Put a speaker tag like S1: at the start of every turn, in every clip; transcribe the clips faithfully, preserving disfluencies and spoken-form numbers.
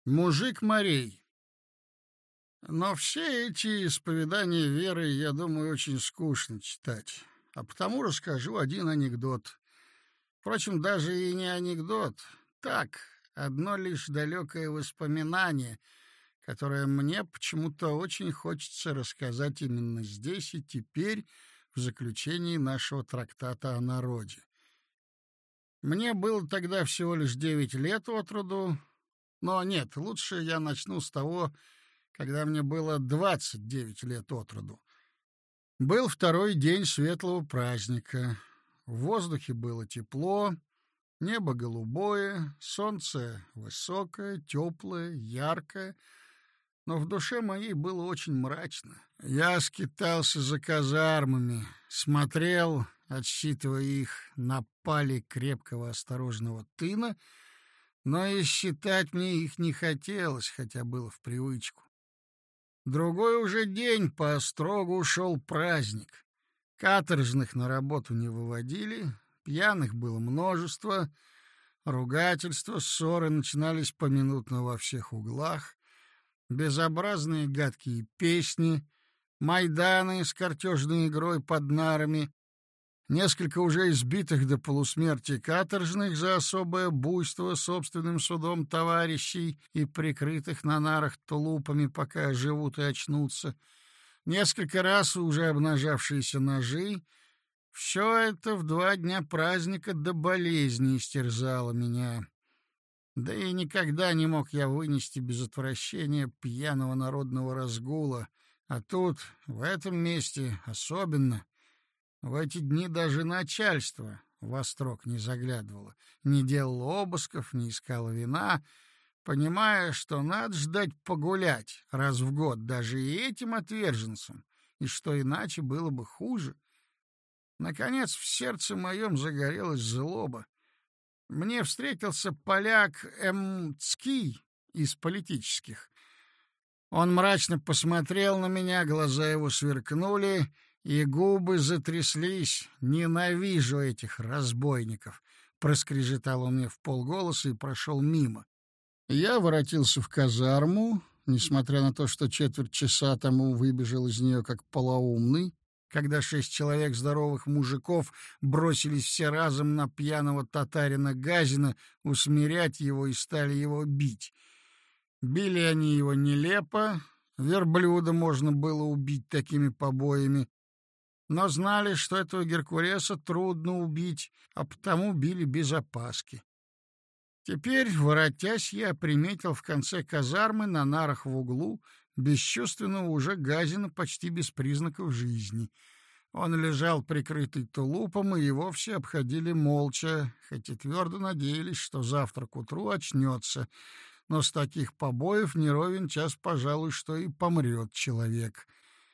S1: Мужик морей. Но все эти исповедания веры, я думаю, очень скучно читать. А потому расскажу один анекдот. Впрочем, даже и не анекдот. Так, одно лишь далекое воспоминание, которое мне почему-то очень хочется рассказать именно здесь и теперь, в заключении нашего трактата о народе. Мне было тогда всего лишь девять лет от роду. Но нет, лучше я начну с того, когда мне было двадцать девять лет от роду. Был второй день светлого праздника. В воздухе было тепло, небо голубое, солнце высокое, теплое, яркое, но в душе моей было очень мрачно. Я скитался за казармами, смотрел, отсчитывая их на пале крепкого осторожного тына, но и считать мне их не хотелось, хотя было в привычку. Другой уже день по острогу шел праздник. Каторжных на работу не выводили, пьяных было множество, ругательства, ссоры начинались поминутно во всех углах, безобразные гадкие песни, майданы с картежной игрой под нарами, несколько уже избитых до полусмерти каторжных за особое буйство собственным судом товарищей и прикрытых на нарах тулупами, пока живут и очнутся, несколько раз уже обнажавшиеся ножи. Все это в два дня праздника до болезни истерзало меня. Да и никогда не мог я вынести без отвращения пьяного народного разгула, а тут, в этом месте, особенно. В эти дни даже начальство в острог не заглядывало, не делало обысков, не искало вина, понимая, что надо ждать погулять раз в год даже и этим отверженцам, и что иначе было бы хуже. Наконец в сердце моем загорелась злоба. Мне встретился поляк Эмцкий из политических. Он мрачно посмотрел на меня, глаза его сверкнули, и губы затряслись. «Ненавижу этих разбойников!» — проскрежетал он мне вполголоса и прошел мимо. Я воротился в казарму, несмотря на то, что четверть часа тому выбежал из нее как полоумный, когда шесть человек здоровых мужиков бросились все разом на пьяного татарина Газина усмирять его и стали его бить. Били они его нелепо, верблюда можно было убить такими побоями, но знали, что этого Геркулеса трудно убить, а потому били без опаски. Теперь, воротясь, я приметил в конце казармы на нарах в углу бесчувственного уже Газина почти без признаков жизни. Он лежал прикрытый тулупом, и его все обходили молча, хоть и твердо надеялись, что завтра к утру очнется, но с таких побоев не ровен час, пожалуй, что и помрет человек.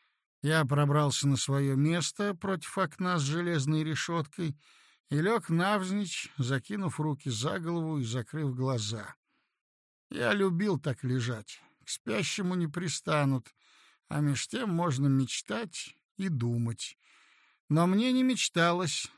S1: Я пробрался на свое место против окна с железной решеткой и лег навзничь, закинув руки за голову и закрыв глаза. Я любил так лежать. К спящему не пристанут, а меж тем можно мечтать и думать. Но мне не мечталось.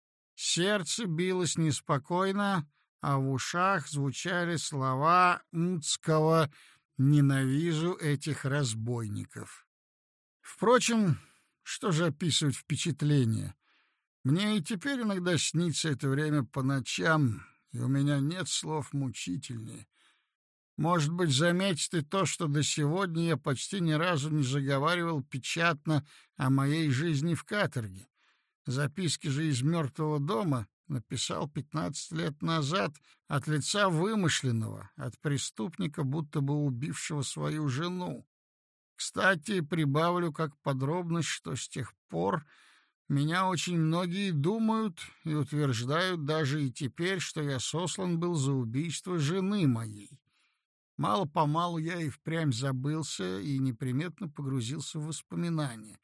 S1: Сердце билось неспокойно, а в ушах звучали слова Мцкого «Ненавижу этих разбойников». Впрочем, что же описывать впечатления? Мне и теперь иногда снится это время по ночам, и у меня нет слов мучительнее. Может быть, заметь ты то, что до сегодня я почти ни разу не заговаривал печатно о моей жизни в каторге. Записки же из «Мертвого дома» написал пятнадцать лет назад от лица вымышленного, от преступника, будто бы убившего свою жену. Кстати, прибавлю как подробность, что с тех пор меня очень многие думают и утверждают даже и теперь, что я сослан был за убийство жены моей. Мало-помалу я и впрямь забылся и неприметно погрузился в воспоминания.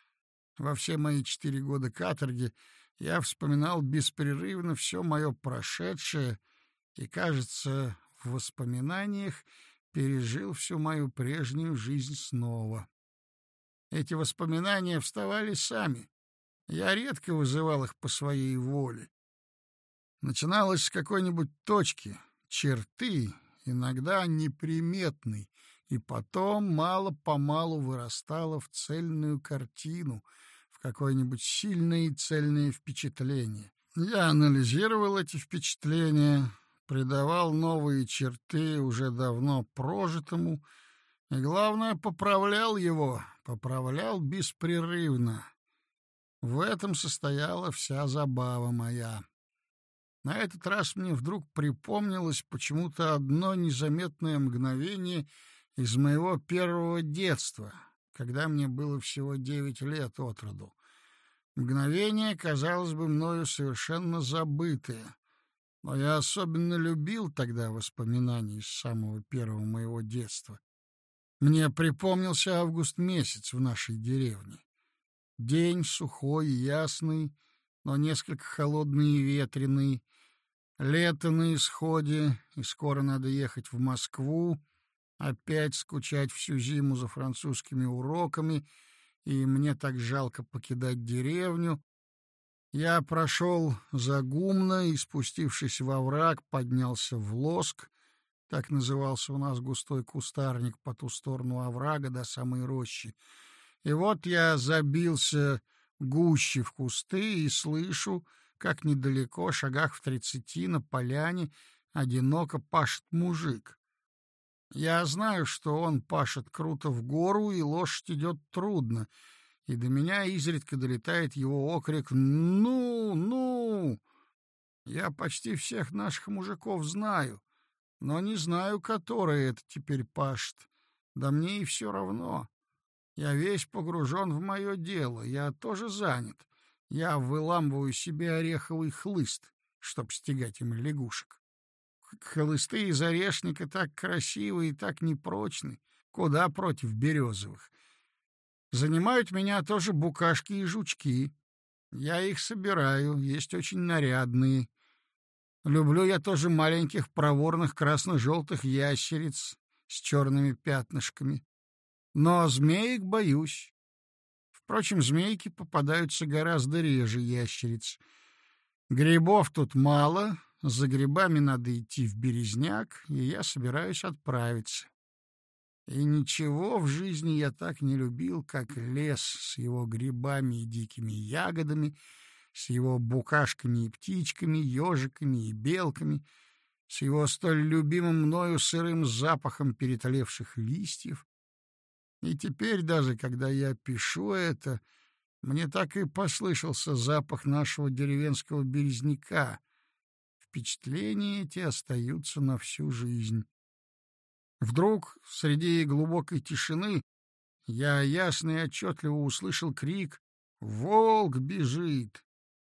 S1: Во все мои четыре года каторги я вспоминал беспрерывно все мое прошедшее и, кажется, в воспоминаниях пережил всю мою прежнюю жизнь снова. Эти воспоминания вставали сами. Я редко вызывал их по своей воле. Начиналось с какой-нибудь точки, черты, иногда неприметной, и потом мало-помалу вырастала в цельную картину, в какое-нибудь сильное и цельное впечатление. Я анализировал эти впечатления, придавал новые черты уже давно прожитому, и, главное, поправлял его, поправлял беспрерывно. В этом состояла вся забава моя. На этот раз мне вдруг припомнилось почему-то одно незаметное мгновение из моего первого детства, когда мне было всего девять лет от роду. Мгновение, казалось бы, мною совершенно забытое, но я особенно любил тогда воспоминания из самого первого моего детства. Мне припомнился август месяц в нашей деревне. День сухой и ясный, но несколько холодный и ветреный. Лето на исходе, и скоро надо ехать в Москву, опять скучать всю зиму за французскими уроками, и мне так жалко покидать деревню. Я прошел за гумно и, спустившись во враг, поднялся в Лоск, так назывался у нас густой кустарник по ту сторону оврага до самой рощи. И вот я забился гуще в кусты и слышу, как недалеко, шагах в тридцати, на поляне одиноко пашет мужик. Я знаю, что он пашет круто в гору, и лошадь идет трудно, и до меня изредка долетает его окрик «Ну, ну!». Я почти всех наших мужиков знаю, но не знаю, который это теперь пашет. Да мне и все равно. Я весь погружен в мое дело, я тоже занят. Я выламываю себе ореховый хлыст, чтоб стегать им лягушек. Хлысты из орешника так красивы и так непрочны, куда против березовых. Занимают меня тоже букашки и жучки. Я их собираю, есть очень нарядные. Люблю я тоже маленьких проворных красно-желтых ящериц с черными пятнышками. Но змеек боюсь. Впрочем, змейки попадаются гораздо реже ящериц. Грибов тут мало, за грибами надо идти в Березняк, и я собираюсь отправиться. И ничего в жизни я так не любил, как лес с его грибами и дикими ягодами, с его букашками и птичками, ежиками и белками, с его столь любимым мною сырым запахом перетлевших листьев. И теперь даже, когда я пишу это, мне так и послышался запах нашего деревенского березняка. Впечатления эти остаются на всю жизнь. Вдруг, среди глубокой тишины, я ясно и отчетливо услышал крик «Волк бежит!».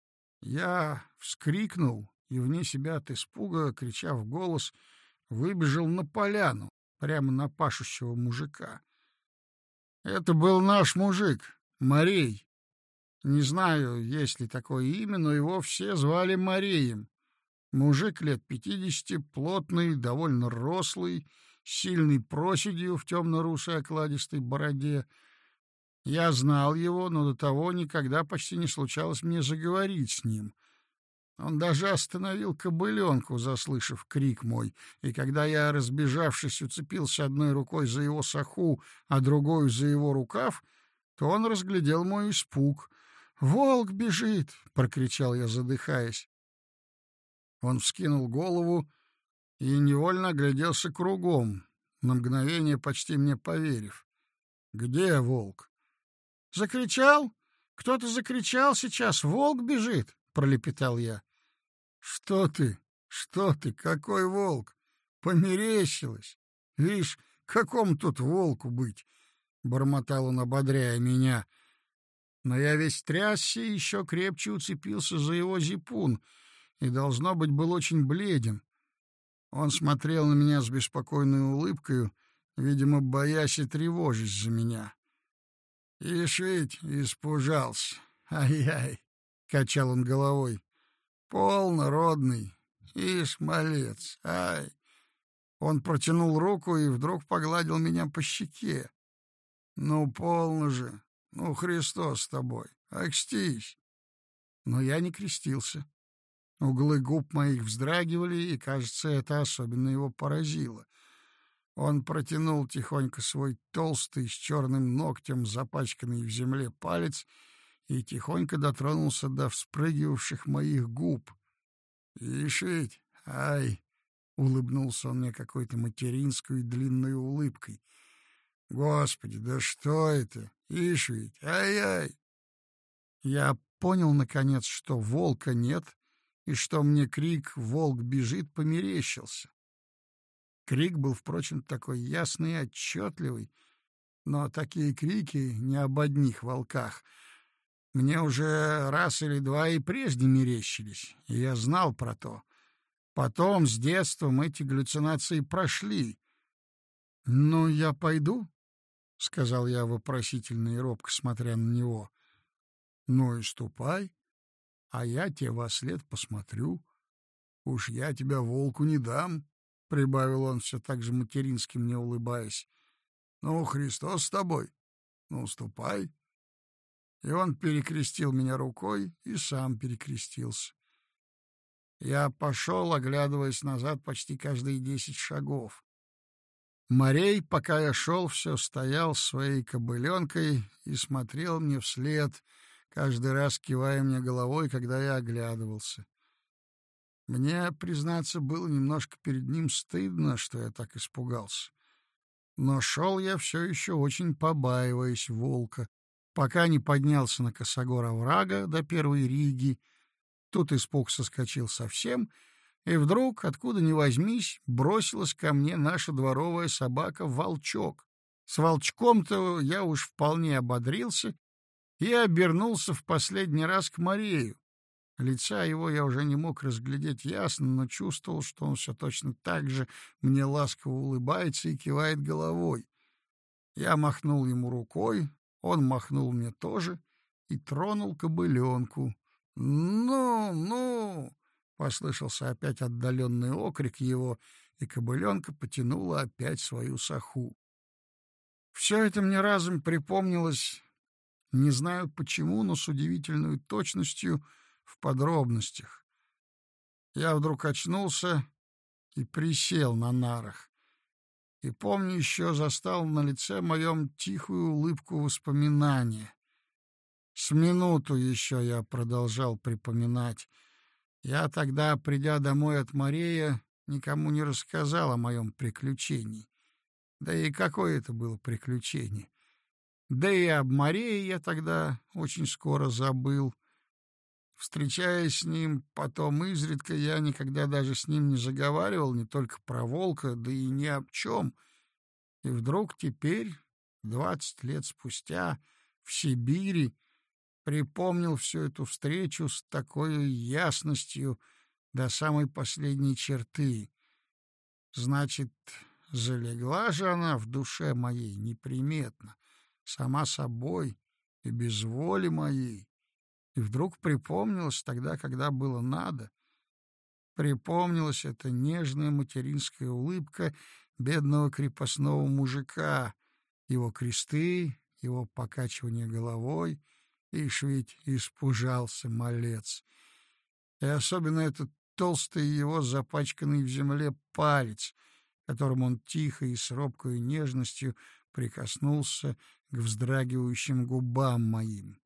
S1: Я вскрикнул и вне себя от испуга, крича в голос, выбежал на поляну, прямо на пашущего мужика. Это был наш мужик, Марей. Не знаю, есть ли такое имя, но его все звали Мареем. Мужик лет пятидесяти, плотный, довольно рослый, с сильной проседью в темно-русой окладистой бороде. Я знал его, но до того никогда почти не случалось мне заговорить с ним. Он даже остановил кобыленку, заслышав крик мой, и когда я, разбежавшись, уцепился одной рукой за его саху, а другой за его рукав, то он разглядел мой испуг. «Волк бежит!» — прокричал я, задыхаясь. Он вскинул голову и невольно огляделся кругом, на мгновение почти мне поверив. «Где волк?» «Закричал? Кто-то закричал сейчас! Волк бежит!» — пролепетал я. «Что ты? Что ты? Какой волк? Померещилось! Видишь, какому тут волку быть?» — бормотал он, ободряя меня. Но я весь трясся и еще крепче уцепился за его зипун и, должно быть, был очень бледен. Он смотрел на меня с беспокойной улыбкой, видимо, боясь и тревожась за меня. «Ишь ведь испужался! Ай-яй!» — качал он головой. «Полно, родный! Ишь, малец! Ай!» Он протянул руку и вдруг погладил меня по щеке. «Ну, полно же! Ну, Христос с тобой! Окстись!» Но я не крестился. Углы губ моих вздрагивали, и, кажется, это особенно его поразило. Он протянул тихонько свой толстый, с черным ногтем запачканный в земле палец и тихонько дотронулся до вспрыгивавших моих губ. «Ишь ведь, ай!» — улыбнулся он мне какой-то материнской длинной улыбкой. «Господи, да что это? Ишь ведь, ай-ай!» Я понял, наконец, что волка нет, и что мне крик «Волк бежит!» померещился. Крик был, впрочем, такой ясный и отчетливый, но такие крики не об одних волках. Мне уже раз или два и прежде мерещились, и я знал про то. Потом, с детством, эти галлюцинации прошли. — Ну, я пойду, — сказал я вопросительно и робко, смотря на него. — Ну и ступай, а я тебе вослед посмотрю. Уж я тебя волку не дам, — прибавил он все так же матерински мне улыбаясь. — Ну, Христос с тобой, ну, ступай. И он перекрестил меня рукой и сам перекрестился. Я пошел, оглядываясь назад почти каждые десять шагов. Морей, пока я шел, все стоял своей кобыленкой и смотрел мне вслед, каждый раз кивая мне головой, когда я оглядывался. Мне, признаться, было немножко перед ним стыдно, что я так испугался. Но шел я все еще очень побаиваясь волка, пока не поднялся на косогор оврага до первой риги. Тут испуг соскочил совсем, и вдруг, откуда ни возьмись, бросилась ко мне наша дворовая собака Волчок. С Волчком-то я уж вполне ободрился и обернулся в последний раз к Морею. Лица его я уже не мог разглядеть ясно, но чувствовал, что он все точно так же мне ласково улыбается и кивает головой. Я махнул ему рукой, он махнул мне тоже и тронул кобыленку. «Ну, ну!» — послышался опять отдаленный окрик его, и кобыленка потянула опять свою саху. Все это мне разом припомнилось, не знаю почему, но с удивительной точностью в подробностях. Я вдруг очнулся и присел на нарах, и, помню, еще застал на лице моем тихую улыбку воспоминания. С минуту еще я продолжал припоминать. Я тогда, придя домой от Морея, никому не рассказал о моем приключении. Да и какое это было приключение? Да и об Морее я тогда очень скоро забыл. Встречаясь с ним потом изредка, я никогда даже с ним не заговаривал, не только про волка, да и ни о чем. И вдруг теперь, двадцать лет спустя, в Сибири, припомнил всю эту встречу с такой ясностью до самой последней черты. Значит, залегла же она в душе моей неприметно, сама собой и без воли моей. И вдруг припомнилось тогда, когда было надо. Припомнилась эта нежная материнская улыбка бедного крепостного мужика, его кресты, его покачивание головой. Ишь ведь испужался малец. И особенно этот толстый его запачканный в земле палец, которым он тихо и с робкой нежностью прикоснулся к вздрагивающим губам моим.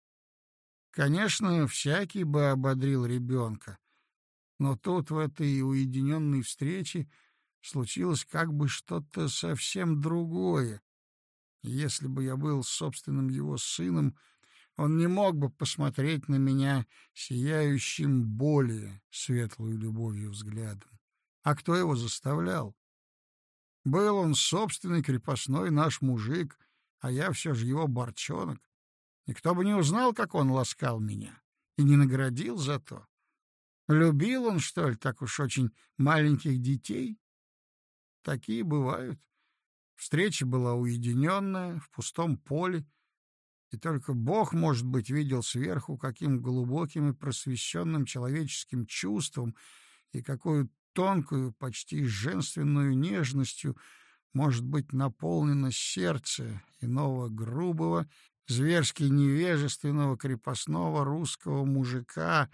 S1: Конечно, всякий бы ободрил ребенка, но тут в этой уединенной встрече случилось как бы что-то совсем другое. Если бы я был собственным его сыном, он не мог бы посмотреть на меня сияющим более светлой любовью взглядом. А кто его заставлял? Был он собственный крепостной наш мужик, а я все же его борчонок. Никто бы не узнал, как он ласкал меня, и не наградил за то. Любил он, что ли, так уж очень маленьких детей? Такие бывают. Встреча была уединенная, в пустом поле, и только Бог, может быть, видел сверху, каким глубоким и просвещенным человеческим чувством и какую тонкую, почти женственную нежностью может быть наполнено сердце иного грубого, зверски невежественного крепостного русского мужика,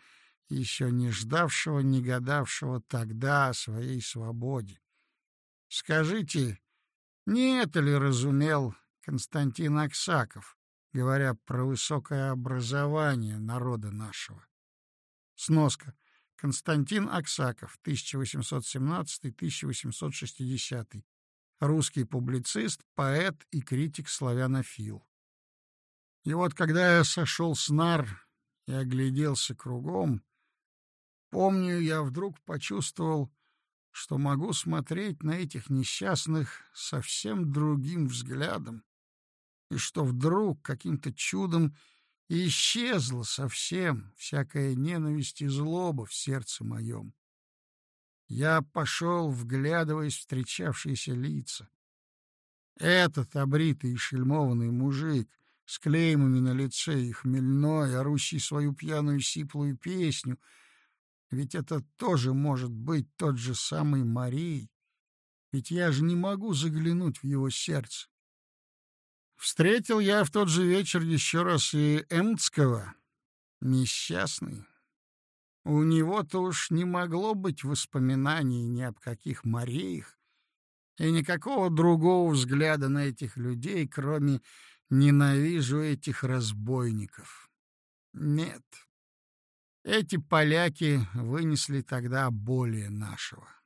S1: еще не ждавшего, не гадавшего тогда о своей свободе. Скажите, не это ли разумел Константин Аксаков, говоря про высокое образование народа нашего? Сноска. Константин Аксаков, тысяча восемьсот семнадцатый — тысяча восемьсот шестидесятый. Русский публицист, поэт и критик-славянофил. И вот когда я сошел с нар и огляделся кругом, помню, я вдруг почувствовал, что могу смотреть на этих несчастных совсем другим взглядом, и что вдруг каким-то чудом исчезла совсем всякая ненависть и злоба в сердце моем. Я пошел, вглядываясь в встречавшиеся лица. Этот обритый и шельмованный мужик с клеймами на лице и хмельной, орущий свою пьяную сиплую песню, ведь это тоже может быть тот же самый Марий, ведь я же не могу заглянуть в его сердце. Встретил я в тот же вечер еще раз и Эмцкого, несчастный. У него-то уж не могло быть воспоминаний ни об каких Мариях и никакого другого взгляда на этих людей, кроме «ненавижу этих разбойников». Нет, эти поляки вынесли тогда более нашего.